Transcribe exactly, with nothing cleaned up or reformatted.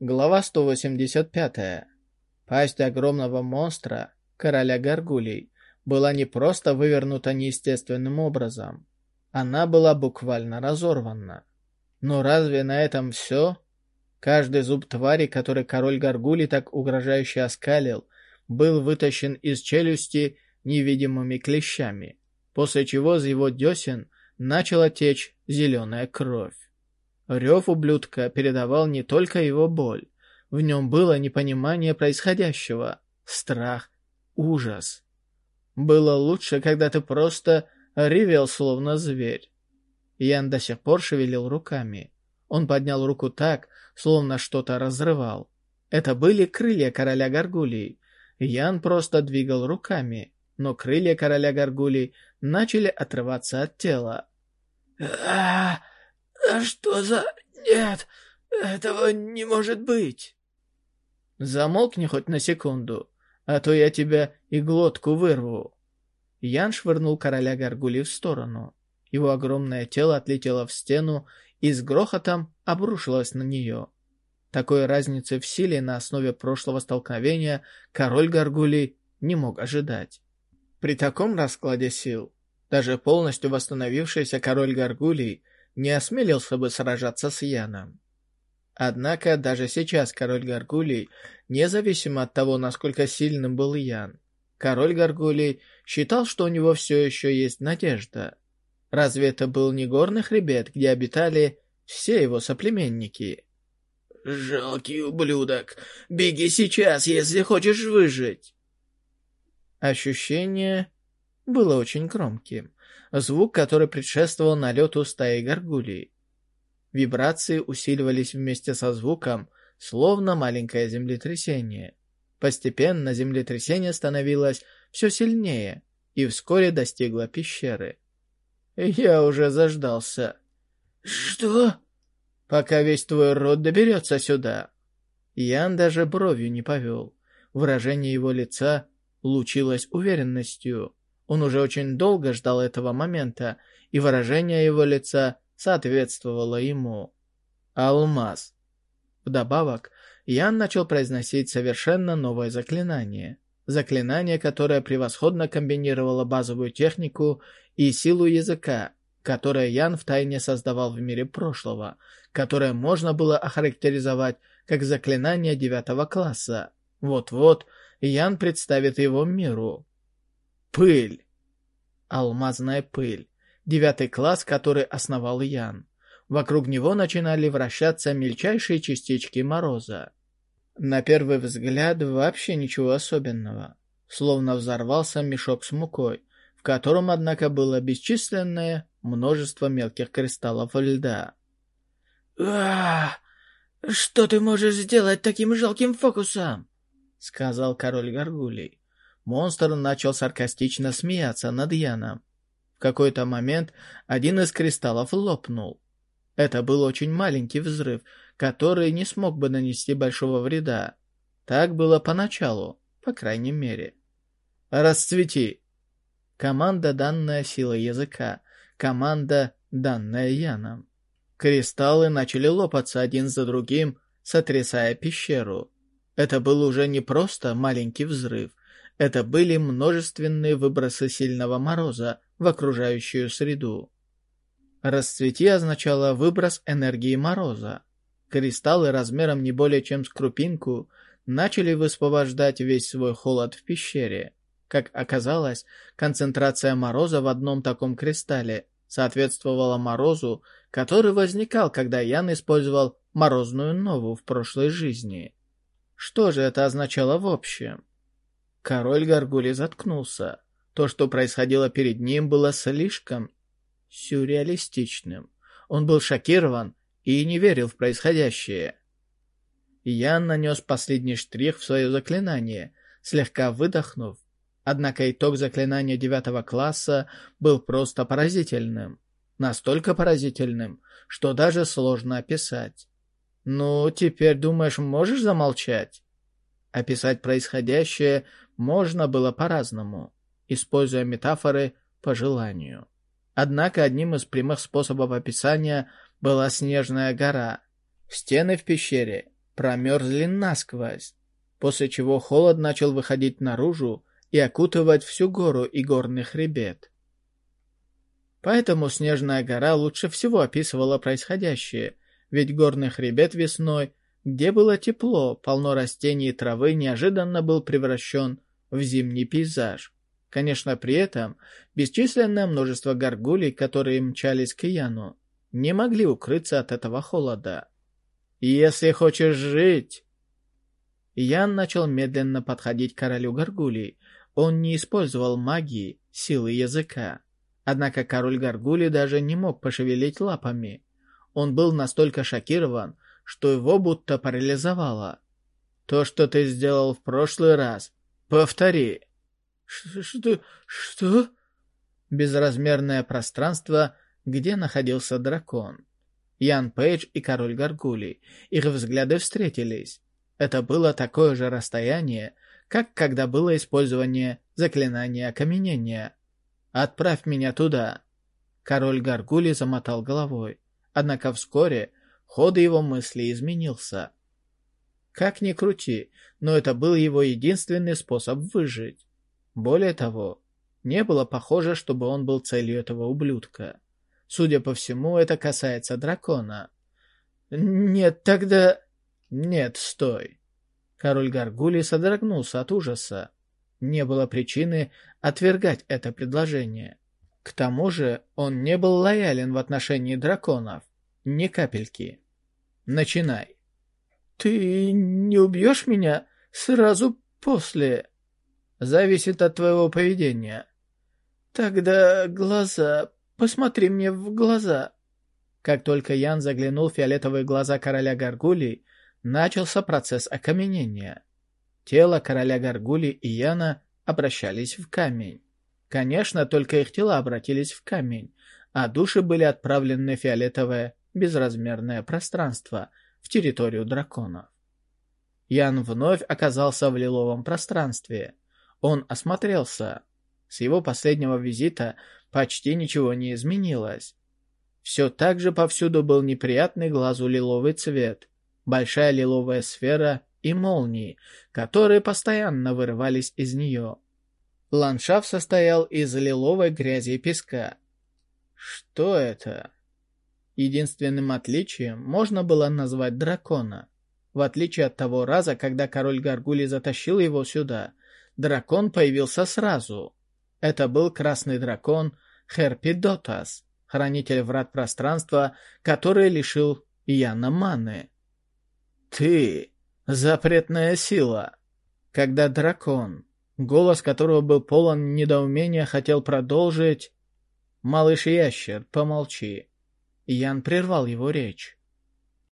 Глава сто восемьдесят пять. Пасть огромного монстра, короля горгулей, была не просто вывернута неестественным образом. Она была буквально разорвана. Но разве на этом все? Каждый зуб твари, который король горгулей так угрожающе оскалил, был вытащен из челюсти невидимыми клещами, после чего из его десен начала течь зеленая кровь. Рев ублюдка передавал не только его боль. В нем было непонимание происходящего, страх, ужас. Было лучше, когда ты просто ревел, словно зверь. Ян до сих пор шевелил руками. Он поднял руку так, словно что-то разрывал. Это были крылья короля горгулей. Ян просто двигал руками, но крылья короля горгулей начали отрываться от тела. А, а что за... Нет, этого не может быть. Замолкни хоть на секунду, а то я тебя и глотку вырву. Ян швырнул короля горгулей в сторону. Его огромное тело отлетело в стену и с грохотом обрушилось на нее. Такой разницы в силе на основе прошлого столкновения король горгулей не мог ожидать. При таком раскладе сил даже полностью восстановившийся король горгулей не осмелился бы сражаться с Яном. Однако даже сейчас король горгулей, независимо от того, насколько сильным был Ян, король горгулей считал, что у него все еще есть надежда. Разве это был не горный хребет, где обитали все его соплеменники? «Жалкий ублюдок! Беги сейчас, если хочешь выжить!» Ощущение было очень громким. Звук, который предшествовал налету стаи горгулей. Вибрации усиливались вместе со звуком, словно маленькое землетрясение. Постепенно землетрясение становилось все сильнее и вскоре достигло пещеры. Я уже заждался. «Что?» «Пока весь твой род доберется сюда». Ян даже бровью не повел. Выражение его лица лучилось уверенностью. Он уже очень долго ждал этого момента, и выражение его лица соответствовало ему. Алмаз. Вдобавок, Ян начал произносить совершенно новое заклинание. Заклинание, которое превосходно комбинировало базовую технику и силу языка, которое Ян втайне создавал в мире прошлого, которое можно было охарактеризовать как заклинание девятого класса. Вот-вот Ян представит его миру. Пыль. Алмазная пыль. Девятый класс, который основал Ян. Вокруг него начинали вращаться мельчайшие частички мороза. На первый взгляд вообще ничего особенного. Словно взорвался мешок с мукой, в котором, однако, было бесчисленное множество мелких кристаллов льда. «А, что ты можешь сделать таким жалким фокусом?» — сказал король горгулей. Монстр начал саркастично смеяться над Яном. В какой-то момент один из кристаллов лопнул. Это был очень маленький взрыв, который не смог бы нанести большого вреда. Так было поначалу, по крайней мере. «Расцвети!» Команда, данная силой языка. Команда, данная Яном. Кристаллы начали лопаться один за другим, сотрясая пещеру. Это был уже не просто маленький взрыв. Это были множественные выбросы сильного мороза в окружающую среду. «Расцвети» означало выброс энергии мороза. Кристаллы размером не более чем с крупинку начали высвобождать весь свой холод в пещере. Как оказалось, концентрация мороза в одном таком кристалле соответствовала морозу, который возникал, когда Ян использовал морозную нову в прошлой жизни. Что же это означало в общем? Король горгулей заткнулся. То, что происходило перед ним, было слишком сюрреалистичным. Он был шокирован и не верил в происходящее. Ян нанес последний штрих в свое заклинание, слегка выдохнув. Однако итог заклинания девятого класса был просто поразительным. Настолько поразительным, что даже сложно описать. «Ну, теперь, думаешь, можешь замолчать?» Описать происходящее можно было по-разному, используя метафоры по желанию. Однако одним из прямых способов описания была снежная гора. Стены в пещере промерзли насквозь, после чего холод начал выходить наружу и окутывать всю гору и горный хребет. Поэтому Снежная гора лучше всего описывала происходящее, ведь горный хребет весной, где было тепло, полно растений и травы, неожиданно был превращен в зимний пейзаж. Конечно, при этом бесчисленное множество горгулей, которые мчались к Яну, не могли укрыться от этого холода. «Если хочешь жить...» Ян начал медленно подходить к королю горгулей. Он не использовал магии, силы языка. Однако король горгулей даже не мог пошевелить лапами. Он был настолько шокирован, что его будто парализовало. «То, что ты сделал в прошлый раз, повтори». «Что? Что?» Безразмерное пространство, где находился дракон. Ян Пейдж и король горгулей. Их взгляды встретились. Это было такое же расстояние, как когда было использование заклинания окаменения. «Отправь меня туда». Король горгулей замотал головой. Однако вскоре ход его мысли изменился. Как ни крути, но это был его единственный способ выжить. Более того, не было похоже, чтобы он был целью этого ублюдка. Судя по всему, это касается дракона. «Нет, тогда...» «Нет, стой». Король горгулей содрогнулся от ужаса. Не было причины отвергать это предложение. К тому же он не был лоялен в отношении драконов. Ни капельки. Начинай. «Ты не убьешь меня сразу после?» «Зависит от твоего поведения». «Тогда глаза... Посмотри мне в глаза». Как только Ян заглянул в фиолетовые глаза короля горгулей, начался процесс окаменения. Тело короля горгулей и Яна обращались в камень. Конечно, только их тела обратились в камень, а души были отправлены в фиолетовое безразмерное пространство, в территорию драконов. Ян вновь оказался в лиловом пространстве. Он осмотрелся. С его последнего визита почти ничего не изменилось. Все так же повсюду был неприятный глазу лиловый цвет, большая лиловая сфера и молнии, которые постоянно вырывались из нее. Ландшафт состоял из лиловой грязи и песка. Что это? Единственным отличием можно было назвать дракона. В отличие от того раза, когда король горгулей затащил его сюда, дракон появился сразу. Это был красный дракон Херпидотас, хранитель врат пространства, который лишил Яна маны. «Ты! Запретная сила!» Когда дракон, голос которого был полон недоумения, хотел продолжить... «Малыш-ящер, помолчи». Ян прервал его речь.